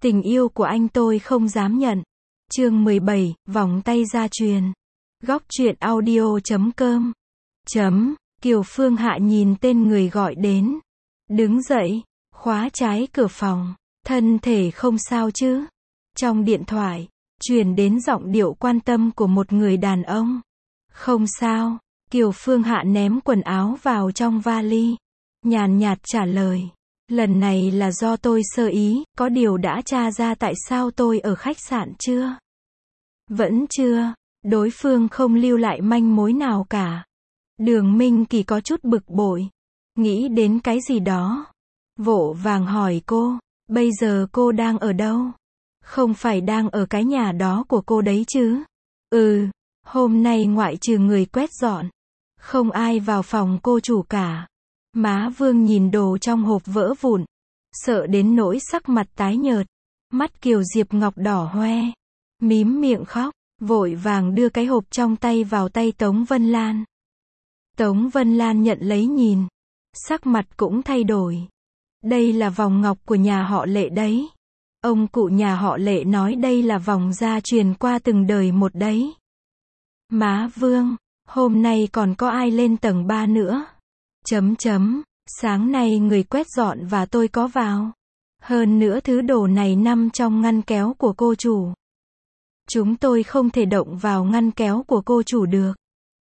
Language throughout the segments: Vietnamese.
Tình yêu của anh tôi không dám nhận. Chương 17, vòng tay gia truyền. Góc truyện audio.com. Kiều Phương Hạ nhìn tên người gọi đến. Đứng dậy, khóa trái cửa phòng. Thân thể không sao chứ? Trong điện thoại, truyền đến giọng điệu quan tâm của một người đàn ông. Không sao, Kiều Phương Hạ ném quần áo vào trong vali. Nhàn nhạt trả lời. Lần này là do tôi sơ ý, có điều đã tra ra tại sao tôi ở khách sạn chưa? Vẫn chưa, đối phương không lưu lại manh mối nào cả. Đường Minh Kỳ có chút bực bội, nghĩ đến cái gì đó. Vội vàng hỏi cô, bây giờ cô đang ở đâu? Không phải đang ở cái nhà đó của cô đấy chứ? Hôm nay ngoại trừ người quét dọn, không ai vào phòng cô chủ cả. Má Vương nhìn đồ trong hộp vỡ vụn, sợ đến nỗi sắc mặt tái nhợt, mắt Kiều Diệp Ngọc đỏ hoe, mím miệng khóc, vội vàng đưa cái hộp trong tay vào tay Tống Vân Lan. Tống Vân Lan nhận lấy nhìn, sắc mặt cũng thay đổi. Đây là vòng ngọc của nhà họ Lệ đấy. Ông cụ nhà họ Lệ nói đây là vòng gia truyền qua từng đời một đấy. Má Vương, hôm nay còn có ai lên tầng 3 nữa? Sáng nay người quét dọn và tôi có vào. Hơn nữa thứ đồ này nằm trong ngăn kéo của cô chủ. Chúng tôi không thể động vào ngăn kéo của cô chủ được.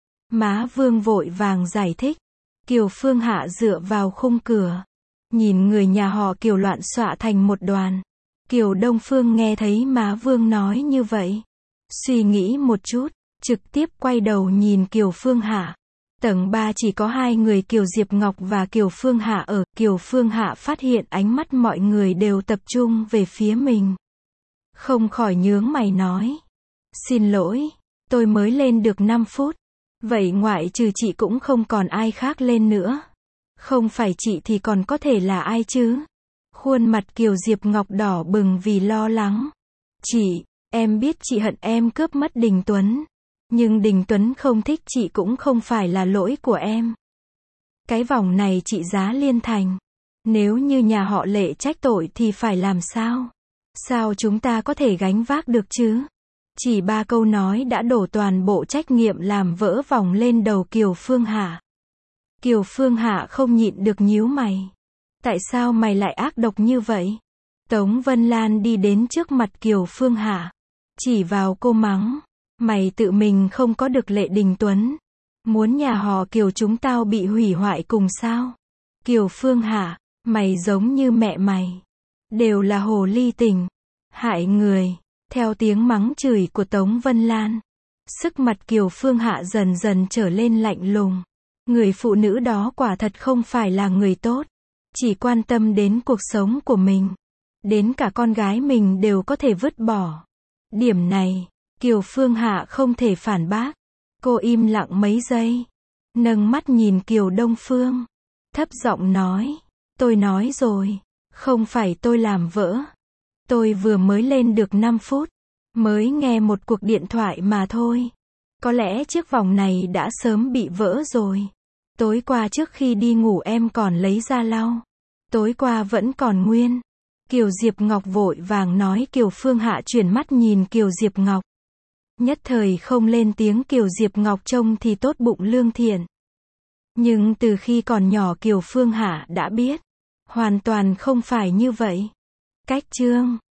Má Vương vội vàng giải thích. Kiều Phương Hạ dựa vào khung cửa, nhìn người nhà họ Kiều loạn xạ thành một đoàn. Kiều Đông Phương nghe thấy má Vương nói như vậy, suy nghĩ một chút, trực tiếp quay đầu nhìn Kiều Phương Hạ. Tầng 3 chỉ có hai người Kiều Diệp Ngọc và Kiều Phương Hạ ở. Kiều Phương Hạ phát hiện ánh mắt mọi người đều tập trung về phía mình. Không khỏi nhướng mày nói. Xin lỗi, tôi mới lên được 5 phút. Vậy ngoại trừ chị cũng không còn ai khác lên nữa. Không phải chị thì còn có thể là ai chứ? Khuôn mặt Kiều Diệp Ngọc đỏ bừng vì lo lắng. Chị, em biết chị hận em cướp mất Đình Tuấn. Nhưng Đình Tuấn không thích chị cũng không phải là lỗi của em. Cái vòng này trị giá liên thành. Nếu như nhà họ Lệ trách tội thì phải làm sao? Sao chúng ta có thể gánh vác được chứ? Chỉ 3 câu nói đã đổ toàn bộ trách nhiệm làm vỡ vòng lên đầu Kiều Phương Hạ. Kiều Phương Hạ không nhịn được nhíu mày. Tại sao mày lại ác độc như vậy? Tống Vân Lan đi đến trước mặt Kiều Phương Hạ, chỉ vào cô mắng. Mày tự mình không có được Lệ Đình Tuấn. Muốn nhà họ Kiều chúng tao bị hủy hoại cùng sao? Kiều Phương Hạ, mày giống như mẹ mày. Đều là hồ ly tinh, hại người. Theo tiếng mắng chửi của Tống Vân Lan, sức mặt Kiều Phương Hạ dần dần trở lên lạnh lùng. Người phụ nữ đó quả thật không phải là người tốt. Chỉ quan tâm đến cuộc sống của mình. Đến cả con gái mình đều có thể vứt bỏ. Điểm này, Kiều Phương Hạ không thể phản bác. Cô im lặng mấy giây, nâng mắt nhìn Kiều Đông Phương, thấp giọng nói. Tôi nói rồi, không phải tôi làm vỡ. Tôi vừa mới lên được 5 phút, mới nghe một cuộc điện thoại mà thôi. Có lẽ chiếc vòng này đã sớm bị vỡ rồi. Tối qua trước khi đi ngủ em còn lấy ra lau. Tối qua vẫn còn nguyên. Kiều Diệp Ngọc vội vàng nói. Kiều Phương Hạ chuyển mắt nhìn Kiều Diệp Ngọc. Nhất thời không lên tiếng. Kiều Diệp Ngọc trông thì tốt bụng lương thiện. Nhưng từ khi còn nhỏ Kiều Phương Hạ đã biết. Hoàn toàn không phải như vậy. Cách chương